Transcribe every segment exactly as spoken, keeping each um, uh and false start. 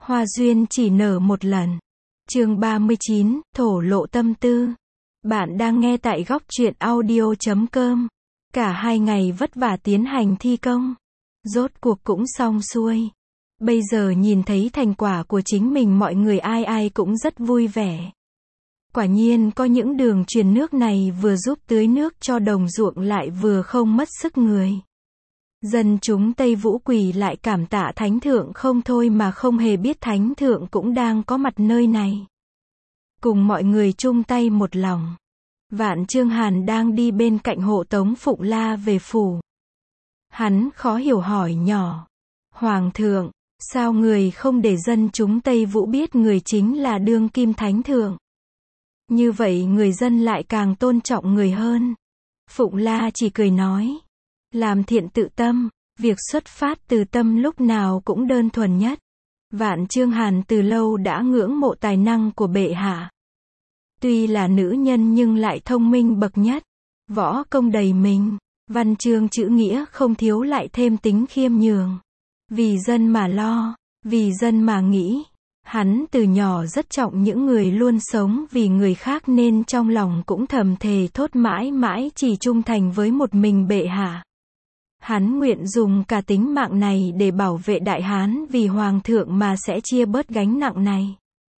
Hoa duyên chỉ nở một lần. Chương ba mươi chín, thổ lộ tâm tư. Bạn đang nghe tại góc truyện audio chấm com. Cả hai ngày vất vả tiến hành thi công. Rốt cuộc cũng xong xuôi. Bây giờ nhìn thấy thành quả của chính mình, mọi người ai ai cũng rất vui vẻ. Quả nhiên có những đường truyền nước này vừa giúp tưới nước cho đồng ruộng lại vừa không mất sức người. Dân chúng Tây Vũ quỳ lại cảm tạ Thánh Thượng không thôi mà không hề biết Thánh Thượng cũng đang có mặt nơi này. Cùng mọi người chung tay một lòng. Vạn Chương Hàn đang đi bên cạnh hộ tống Phụng La về phủ. Hắn khó hiểu hỏi nhỏ. Hoàng thượng, sao người không để dân chúng Tây Vũ biết người chính là đương kim Thánh Thượng? Như vậy người dân lại càng tôn trọng người hơn. Phụng La chỉ cười nói. Làm thiện tự tâm, việc xuất phát từ tâm lúc nào cũng đơn thuần nhất. Vạn Chương Hàn từ lâu đã ngưỡng mộ tài năng của bệ hạ. Tuy là nữ nhân nhưng lại thông minh bậc nhất. Võ công đầy mình, văn chương chữ nghĩa không thiếu lại thêm tính khiêm nhường. Vì dân mà lo, vì dân mà nghĩ. Hắn từ nhỏ rất trọng những người luôn sống vì người khác nên trong lòng cũng thầm thề thốt mãi mãi chỉ trung thành với một mình bệ hạ. Hắn nguyện dùng cả tính mạng này để bảo vệ Đại Hán vì Hoàng thượng mà sẽ chia bớt gánh nặng này.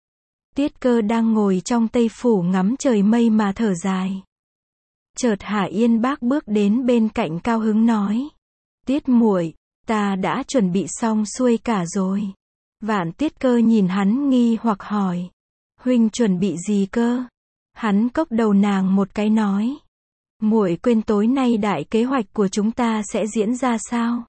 Tiết Cơ đang ngồi trong Tây Phủ ngắm trời mây mà thở dài. Chợt Hà Yên Bác bước đến bên cạnh cao hứng nói. Tiết muội, ta đã chuẩn bị xong xuôi cả rồi. Vạn Tiết Cơ nhìn hắn nghi hoặc hỏi. Huynh chuẩn bị gì cơ? Hắn cốc đầu nàng một cái nói. Muội quên tối nay đại kế hoạch của chúng ta sẽ diễn ra sao?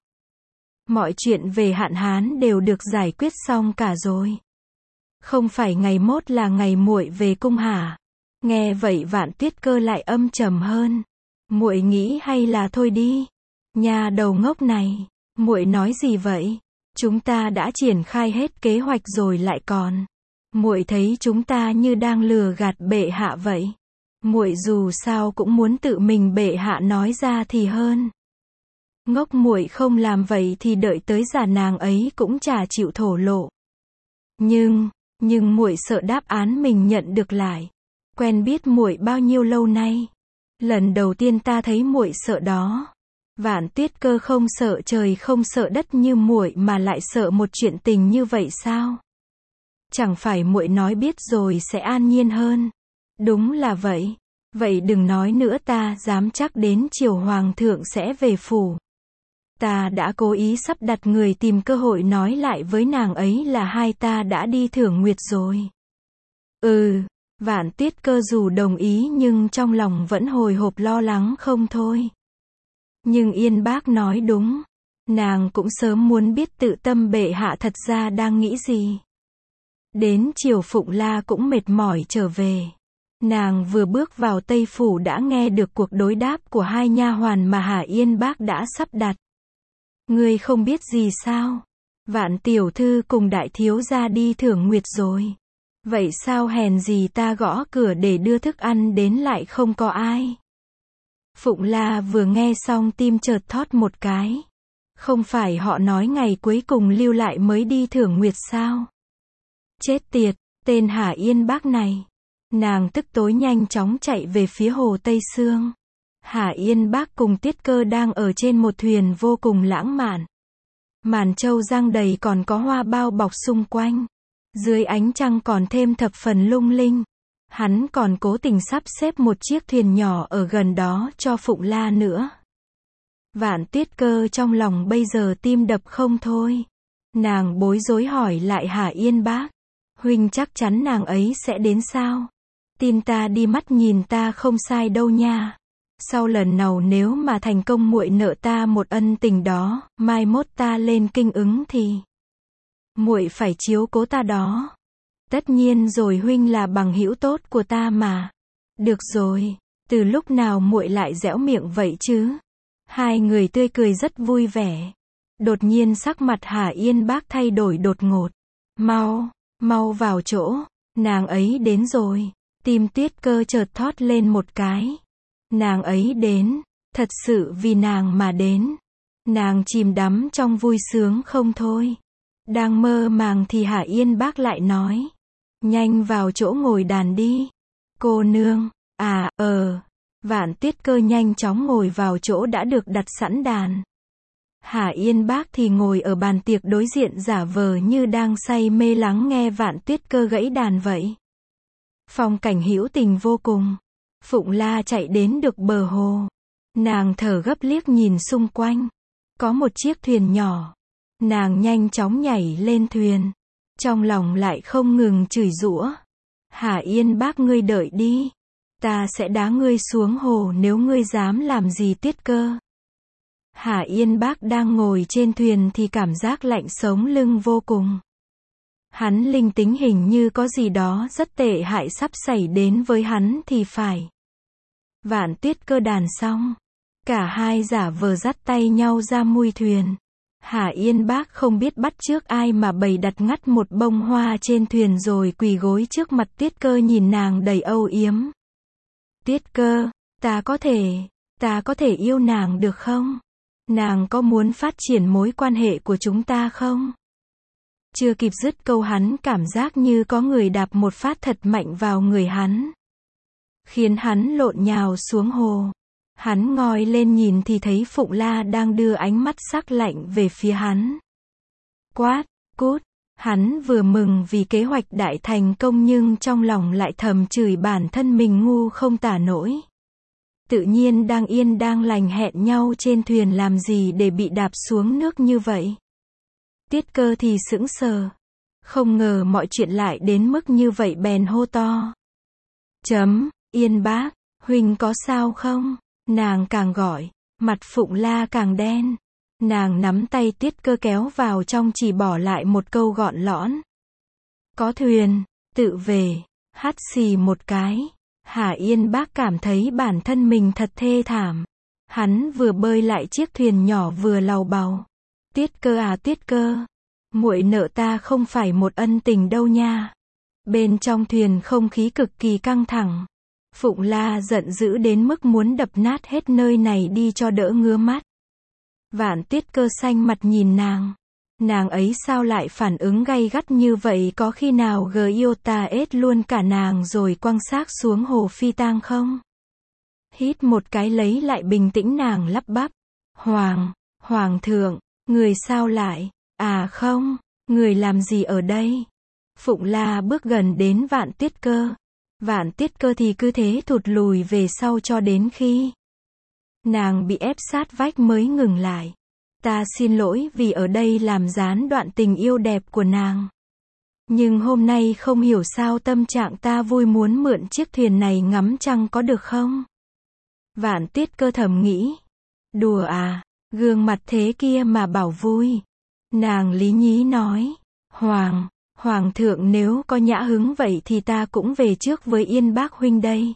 Mọi chuyện về Hạn Hán đều được giải quyết xong cả rồi. Không phải ngày mốt là ngày muội về cung hả? Nghe vậy Vạn Tiết Cơ lại âm trầm hơn. Muội nghĩ hay là thôi đi. Nhà đầu ngốc này, muội nói gì vậy? Chúng ta đã triển khai hết kế hoạch rồi lại còn. Muội thấy chúng ta như đang lừa gạt bệ hạ vậy. Muội dù sao cũng muốn tự mình bệ hạ nói ra thì hơn. Ngốc muội không làm vậy thì đợi tới già nàng ấy cũng chả chịu thổ lộ. Nhưng, nhưng muội sợ đáp án mình nhận được lại. Quen biết muội bao nhiêu lâu nay. Lần đầu tiên ta thấy muội sợ đó. Vạn Tiết Cơ không sợ trời không sợ đất như muội mà lại sợ một chuyện tình như vậy sao? Chẳng phải muội nói biết rồi sẽ an nhiên hơn. Đúng là vậy. Vậy đừng nói nữa, ta dám chắc đến chiều Hoàng thượng sẽ về phủ. Ta đã cố ý sắp đặt người tìm cơ hội nói lại với nàng ấy là hai ta đã đi thưởng nguyệt rồi. Ừ, Vạn Tiết Cơ dù đồng ý nhưng trong lòng vẫn hồi hộp lo lắng không thôi. Nhưng Yên Bác nói đúng. Nàng cũng sớm muốn biết tự tâm bệ hạ thật ra đang nghĩ gì. Đến chiều Phụng La cũng mệt mỏi trở về. Nàng vừa bước vào Tây Phủ đã nghe được cuộc đối đáp của hai nha hoàn mà Hà Yên Bác đã sắp đặt. Ngươi không biết gì sao? Vạn tiểu thư cùng đại thiếu gia đi thưởng nguyệt rồi. Vậy sao hèn gì ta gõ cửa để đưa thức ăn đến lại không có ai? Phụng La vừa nghe xong tim chợt thót một cái. Không phải họ nói ngày cuối cùng lưu lại mới đi thưởng nguyệt sao? Chết tiệt, tên Hà Yên Bác này. Nàng tức tối nhanh chóng chạy về phía hồ Tây Sương. Hà Yên Bác cùng Tiết Cơ đang ở trên một thuyền vô cùng lãng mạn. Màn châu giăng đầy còn có hoa bao bọc xung quanh. Dưới ánh trăng còn thêm thập phần lung linh. Hắn còn cố tình sắp xếp một chiếc thuyền nhỏ ở gần đó cho Phụng La nữa. Vạn Tiết Cơ trong lòng bây giờ tim đập không thôi. Nàng bối rối hỏi lại Hà Yên Bác. Huynh chắc chắn nàng ấy sẽ đến sao? Tin ta đi, mắt nhìn ta không sai đâu nha. Sau lần nào nếu mà thành công muội nợ ta một ân tình đó, mai mốt ta lên kinh ứng thì muội phải chiếu cố ta đó. Tất nhiên rồi, huynh là bằng hữu tốt của ta mà. Được rồi, từ lúc nào muội lại dẻo miệng vậy chứ? Hai người tươi cười rất vui vẻ. Đột nhiên sắc mặt Hà Yên Bác thay đổi đột ngột. Mau, mau vào chỗ, nàng ấy đến rồi. Tim Tiết Cơ chợt thót lên một cái. Nàng ấy đến, thật sự vì nàng mà đến. Nàng chìm đắm trong vui sướng không thôi. Đang mơ màng thì Hà Yên Bác lại nói. Nhanh vào chỗ ngồi đàn đi. Cô nương, à, ờ. Vạn Tuyết Cơ nhanh chóng ngồi vào chỗ đã được đặt sẵn đàn. Hà Yên Bác thì ngồi ở bàn tiệc đối diện giả vờ như đang say mê lắng nghe Vạn Tuyết Cơ gãy đàn vậy. Phong cảnh hữu tình vô cùng. Phụng La chạy đến được bờ hồ. Nàng thở gấp liếc nhìn xung quanh. Có một chiếc thuyền nhỏ. Nàng nhanh chóng nhảy lên thuyền. Trong lòng lại không ngừng chửi giũa. Hà Yên Bác ngươi đợi đi. Ta sẽ đá ngươi xuống hồ nếu ngươi dám làm gì Tuyết Cơ. Hà Yên Bác đang ngồi trên thuyền thì cảm giác lạnh sống lưng vô cùng. Hắn linh tính hình như có gì đó rất tệ hại sắp xảy đến với hắn thì phải. Vạn Tuyết Cơ đàn xong. Cả hai giả vờ dắt tay nhau ra mui thuyền. Hà Yên Bác không biết bắt chước ai mà bày đặt ngắt một bông hoa trên thuyền rồi quỳ gối trước mặt Tuyết Cơ nhìn nàng đầy âu yếm. Tuyết Cơ, ta có thể, ta có thể yêu nàng được không? Nàng có muốn phát triển mối quan hệ của chúng ta không? Chưa kịp dứt câu hắn cảm giác như có người đạp một phát thật mạnh vào người hắn. Khiến hắn lộn nhào xuống hồ. Hắn ngoi lên nhìn thì thấy Phụng La đang đưa ánh mắt sắc lạnh về phía hắn. Quát, cút. Hắn vừa mừng vì kế hoạch đại thành công nhưng trong lòng lại thầm chửi bản thân mình ngu không tả nổi. Tự nhiên đang yên đang lành hẹn nhau trên thuyền làm gì để bị đạp xuống nước như vậy. Tuyết Cơ thì sững sờ. Không ngờ mọi chuyện lại đến mức như vậy bèn hô to. Chấm, Yên Bác, huynh có sao không? Nàng càng gọi, mặt Phụng La càng đen. Nàng nắm tay Tuyết Cơ kéo vào trong chỉ bỏ lại một câu gọn lõn. Có thuyền, tự về, hắt xì một cái. Hà Yên Bác cảm thấy bản thân mình thật thê thảm. Hắn vừa bơi lại chiếc thuyền nhỏ vừa lầu bầu. Tuyết Cơ à Tuyết Cơ, muội nợ ta không phải một ân tình đâu nha. Bên trong thuyền không khí cực kỳ căng thẳng. Phụng La giận dữ đến mức muốn đập nát hết nơi này đi cho đỡ ngứa mắt. Vạn Tuyết Cơ xanh mặt nhìn nàng. Nàng ấy sao lại phản ứng gay gắt như vậy, có khi nào gờ yêu ta ết luôn cả nàng rồi quăng xác xuống hồ phi tang không? Hít một cái lấy lại bình tĩnh nàng lắp bắp. Hoàng, Hoàng thượng, người sao lại, à không, người làm gì ở đây? Phụng La bước gần đến Vạn Tuyết Cơ. Vạn Tuyết Cơ thì cứ thế thụt lùi về sau cho đến khi nàng bị ép sát vách mới ngừng lại. Ta xin lỗi vì ở đây làm gián đoạn tình yêu đẹp của nàng. Nhưng hôm nay không hiểu sao tâm trạng ta vui muốn mượn chiếc thuyền này ngắm trăng có được không? Vạn Tuyết Cơ thầm nghĩ. Đùa à, gương mặt thế kia mà bảo vui. Nàng lý nhí nói. Hoàng, Hoàng thượng nếu có nhã hứng vậy thì ta cũng về trước với Yên Bác huynh đây.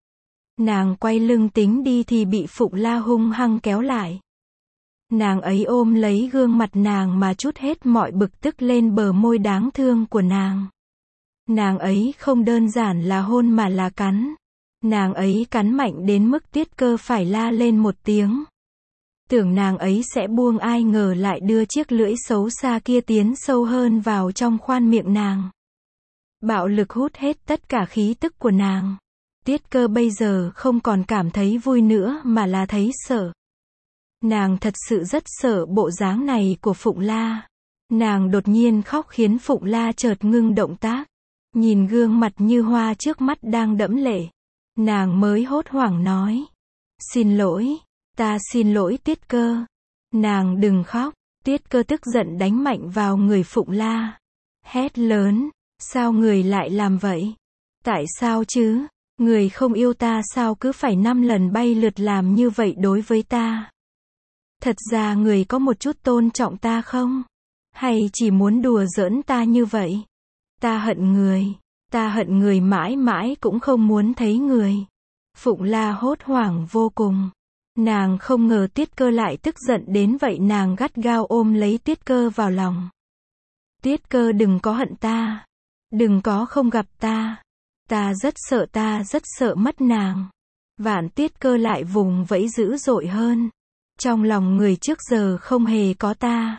Nàng quay lưng tính đi thì bị Phụng La hung hăng kéo lại. Nàng ấy ôm lấy gương mặt nàng mà trút hết mọi bực tức lên bờ môi đáng thương của nàng. Nàng ấy không đơn giản là hôn mà là cắn. Nàng ấy cắn mạnh đến mức Tuyết Cơ phải la lên một tiếng. Tưởng nàng ấy sẽ buông, ai ngờ lại đưa chiếc lưỡi xấu xa kia tiến sâu hơn vào trong khoan miệng nàng. Bạo lực hút hết tất cả khí tức của nàng. Tuyết Cơ bây giờ không còn cảm thấy vui nữa mà là thấy sợ. Nàng thật sự rất sợ bộ dáng này của Phụng La. Nàng đột nhiên khóc khiến Phụng La chợt ngưng động tác. Nhìn gương mặt như hoa trước mắt đang đẫm lệ. Nàng mới hốt hoảng nói. Xin lỗi, ta xin lỗi Tuyết Cơ. Nàng đừng khóc. Tuyết Cơ tức giận đánh mạnh vào người Phụng La. Hét lớn, sao người lại làm vậy? Tại sao chứ? Người không yêu ta sao cứ phải năm lần bay lượt làm như vậy đối với ta? Thật ra người có một chút tôn trọng ta không? Hay chỉ muốn đùa giỡn ta như vậy? Ta hận người. Ta hận người mãi mãi cũng không muốn thấy người. Phụng La hốt hoảng vô cùng. Nàng không ngờ Tuyết Cơ lại tức giận đến vậy, nàng gắt gao ôm lấy Tuyết Cơ vào lòng. Tuyết Cơ đừng có hận ta. Đừng có không gặp ta. Ta rất sợ, ta rất sợ mất nàng. Vạn Tuyết Cơ lại vùng vẫy dữ dội hơn. Trong lòng người trước giờ không hề có ta.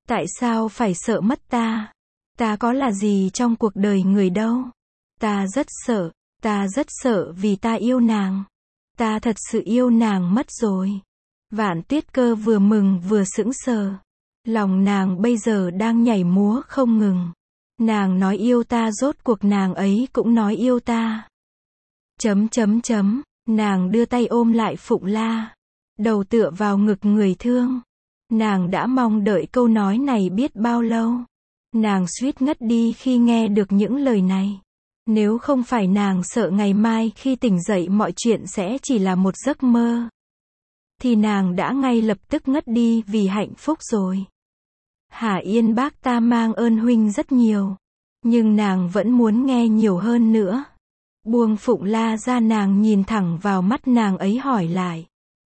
Tại sao phải sợ mất ta? Ta có là gì trong cuộc đời người đâu. Ta rất sợ, ta rất sợ vì ta yêu nàng. Ta thật sự yêu nàng mất rồi. Vạn Tuyết Cơ vừa mừng vừa sững sờ. Lòng nàng bây giờ đang nhảy múa không ngừng. Nàng nói yêu ta, rốt cuộc nàng ấy cũng nói yêu ta. Chấm chấm chấm, nàng đưa tay ôm lại Phụng La. Đầu tựa vào ngực người thương. Nàng đã mong đợi câu nói này biết bao lâu. Nàng suýt ngất đi khi nghe được những lời này. Nếu không phải nàng sợ ngày mai khi tỉnh dậy mọi chuyện sẽ chỉ là một giấc mơ, thì nàng đã ngay lập tức ngất đi vì hạnh phúc rồi. Hà Yên bác ta mang ơn huynh rất nhiều. Nhưng nàng vẫn muốn nghe nhiều hơn nữa. Buông Phụng La ra, nàng nhìn thẳng vào mắt nàng ấy hỏi lại.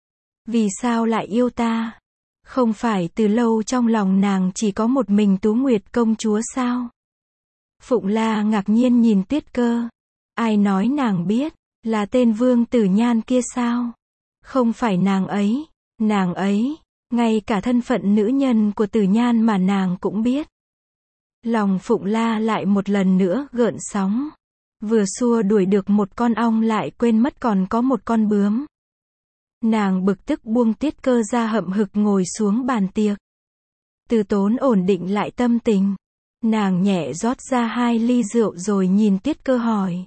Vì sao lại yêu ta? Không phải từ lâu trong lòng nàng chỉ có một mình Tú Nguyệt công chúa sao? Phụng La ngạc nhiên nhìn Tuyết Cơ. Ai nói nàng biết? Là tên Vương Tử Nhan kia sao? Không phải nàng ấy. Nàng ấy, ngay cả thân phận nữ nhân của Tử Nhan mà nàng cũng biết. Lòng Phụng La lại một lần nữa gợn sóng. Vừa xua đuổi được một con ong lại quên mất còn có một con bướm. Nàng bực tức buông Tuyết Cơ ra, hậm hực ngồi xuống bàn tiệc. Từ Tốn ổn định lại tâm tình. Nàng nhẹ rót ra hai ly rượu rồi nhìn Tuyết Cơ hỏi.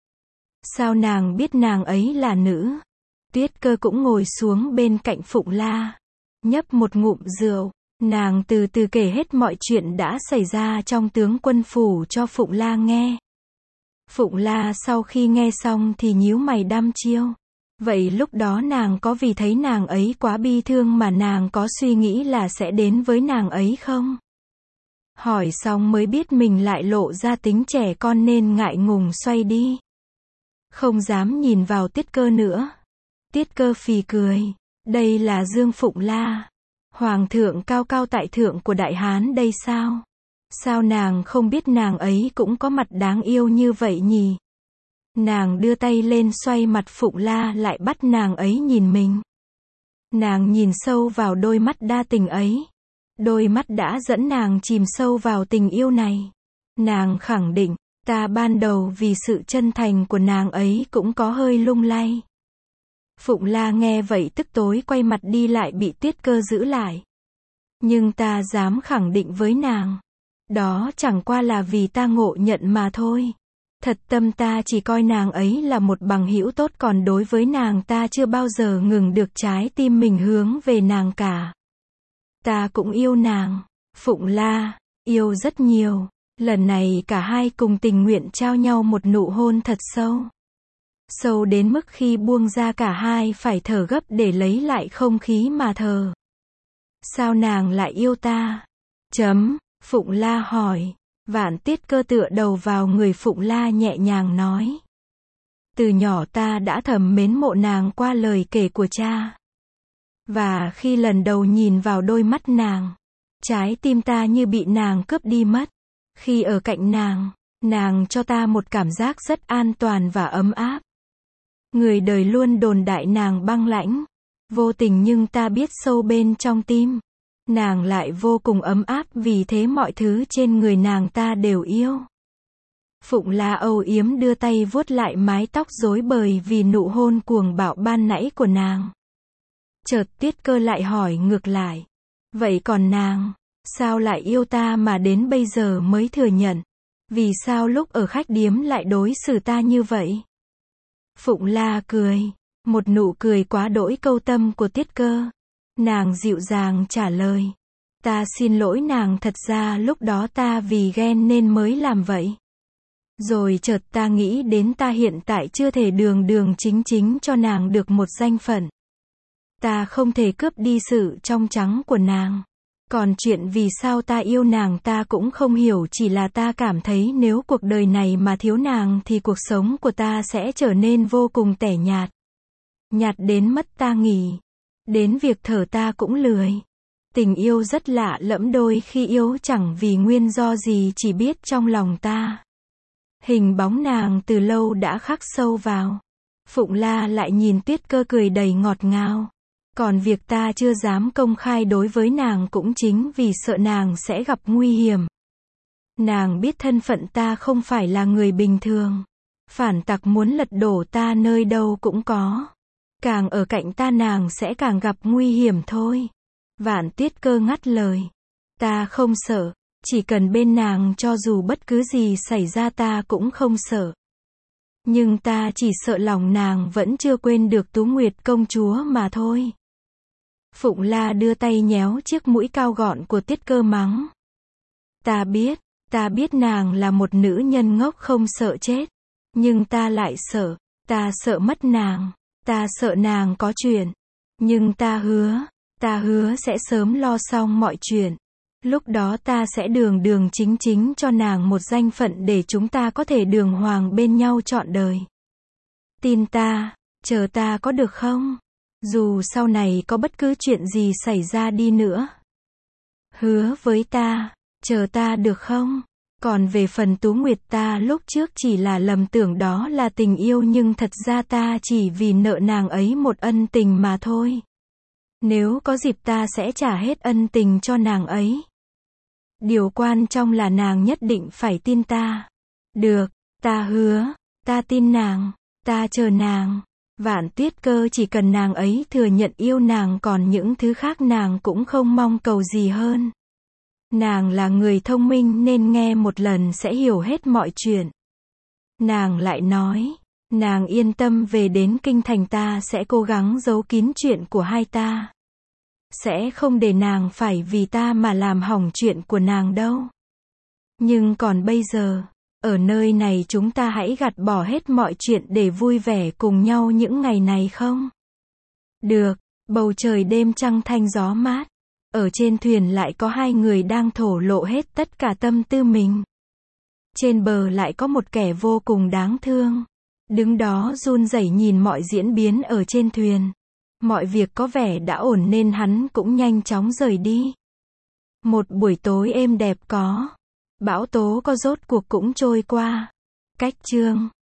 Sao nàng biết nàng ấy là nữ? Tuyết Cơ cũng ngồi xuống bên cạnh Phụng La. Nhấp một ngụm rượu. Nàng từ từ kể hết mọi chuyện đã xảy ra trong tướng quân phủ cho Phụng La nghe. Phụng La sau khi nghe xong thì nhíu mày đăm chiêu. Vậy lúc đó nàng có vì thấy nàng ấy quá bi thương mà nàng có suy nghĩ là sẽ đến với nàng ấy không? Hỏi xong mới biết mình lại lộ ra tính trẻ con nên ngại ngùng xoay đi. Không dám nhìn vào Tuyết Cơ nữa. Tuyết Cơ phì cười. Đây là Dương Phụng La. Hoàng thượng cao cao tại thượng của Đại Hán đây sao? Sao nàng không biết nàng ấy cũng có mặt đáng yêu như vậy nhỉ? Nàng đưa tay lên xoay mặt Phụng La lại bắt nàng ấy nhìn mình. Nàng nhìn sâu vào đôi mắt đa tình ấy. Đôi mắt đã dẫn nàng chìm sâu vào tình yêu này. Nàng khẳng định, ta ban đầu vì sự chân thành của nàng ấy cũng có hơi lung lay. Phụng La nghe vậy tức tối quay mặt đi, lại bị Tuyết Cơ giữ lại. Nhưng ta dám khẳng định với nàng. Đó chẳng qua là vì ta ngộ nhận mà thôi. Thật tâm ta chỉ coi nàng ấy là một bằng hữu tốt, còn đối với nàng ta chưa bao giờ ngừng được trái tim mình hướng về nàng cả. Ta cũng yêu nàng. Phụng La, yêu rất nhiều. Lần này cả hai cùng tình nguyện trao nhau một nụ hôn thật sâu. Sâu đến mức khi buông ra cả hai phải thở gấp để lấy lại không khí mà thở. Sao nàng lại yêu ta? Chấm, Phụng La hỏi. Vạn Tuyết Cơ tựa đầu vào người Phụng La nhẹ nhàng nói. Từ nhỏ ta đã thầm mến mộ nàng qua lời kể của cha. Và khi lần đầu nhìn vào đôi mắt nàng, trái tim ta như bị nàng cướp đi mất. Khi ở cạnh nàng, nàng cho ta một cảm giác rất an toàn và ấm áp. Người đời luôn đồn đại nàng băng lãnh, vô tình, nhưng ta biết sâu bên trong tim, nàng lại vô cùng ấm áp, vì thế mọi thứ trên người nàng ta đều yêu. Phụng La âu yếm đưa tay vuốt lại mái tóc rối bời vì nụ hôn cuồng bạo ban nãy của nàng. Chợt Tuyết Cơ lại hỏi ngược lại. Vậy còn nàng, sao lại yêu ta mà đến bây giờ mới thừa nhận? Vì sao lúc ở khách điếm lại đối xử ta như vậy? Phụng La cười. Một nụ cười quá đỗi câu tâm của Tuyết Cơ. Nàng dịu dàng trả lời. Ta xin lỗi nàng, thật ra lúc đó ta vì ghen nên mới làm vậy. Rồi chợt ta nghĩ đến ta hiện tại chưa thể đường đường chính chính cho nàng được một danh phận. Ta không thể cướp đi sự trong trắng của nàng. Còn chuyện vì sao ta yêu nàng ta cũng không hiểu, chỉ là ta cảm thấy nếu cuộc đời này mà thiếu nàng thì cuộc sống của ta sẽ trở nên vô cùng tẻ nhạt. Nhạt đến mất ta nghỉ. Đến việc thở ta cũng lười. Tình yêu rất lạ lẫm, đôi khi yêu chẳng vì nguyên do gì, chỉ biết trong lòng ta. Hình bóng nàng từ lâu đã khắc sâu vào. Phụng La lại nhìn Tuyết Cơ cười đầy ngọt ngào. Còn việc ta chưa dám công khai đối với nàng cũng chính vì sợ nàng sẽ gặp nguy hiểm. Nàng biết thân phận ta không phải là người bình thường. Phản tặc muốn lật đổ ta nơi đâu cũng có. Càng ở cạnh ta nàng sẽ càng gặp nguy hiểm thôi. Vạn Tuyết Cơ ngắt lời. Ta không sợ, chỉ cần bên nàng cho dù bất cứ gì xảy ra ta cũng không sợ. Nhưng ta chỉ sợ lòng nàng vẫn chưa quên được Tú Nguyệt công chúa mà thôi. Phụng La đưa tay nhéo chiếc mũi cao gọn của Tuyết Cơ mắng. Ta biết, ta biết nàng là một nữ nhân ngốc không sợ chết. Nhưng ta lại sợ, ta sợ mất nàng, ta sợ nàng có chuyện. Nhưng ta hứa, ta hứa sẽ sớm lo xong mọi chuyện. Lúc đó ta sẽ đường đường chính chính cho nàng một danh phận để chúng ta có thể đường hoàng bên nhau trọn đời. Tin ta, chờ ta có được không? Dù sau này có bất cứ chuyện gì xảy ra đi nữa. Hứa với ta, chờ ta được không? Còn về phần Tú Nguyệt ta lúc trước chỉ là lầm tưởng đó là tình yêu nhưng thật ra ta chỉ vì nợ nàng ấy một ân tình mà thôi. Nếu có dịp ta sẽ trả hết ân tình cho nàng ấy. Điều quan trọng là nàng nhất định phải tin ta. Được, ta hứa, ta tin nàng, ta chờ nàng. Vạn Tuyết Cơ chỉ cần nàng ấy thừa nhận yêu nàng còn những thứ khác nàng cũng không mong cầu gì hơn. Nàng là người thông minh nên nghe một lần sẽ hiểu hết mọi chuyện. Nàng lại nói, nàng yên tâm về đến kinh thành ta sẽ cố gắng giấu kín chuyện của hai ta. Sẽ không để nàng phải vì ta mà làm hỏng chuyện của nàng đâu. Nhưng còn bây giờ, ở nơi này chúng ta hãy gạt bỏ hết mọi chuyện để vui vẻ cùng nhau những ngày này không? Được, bầu trời đêm trăng thanh gió mát. Ở trên thuyền lại có hai người đang thổ lộ hết tất cả tâm tư mình. Trên bờ lại có một kẻ vô cùng đáng thương. Đứng đó run rẩy nhìn mọi diễn biến ở trên thuyền. Mọi việc có vẻ đã ổn nên hắn cũng nhanh chóng rời đi. Một buổi tối êm đẹp có. Bão tố có rốt cuộc cũng trôi qua. Cách chương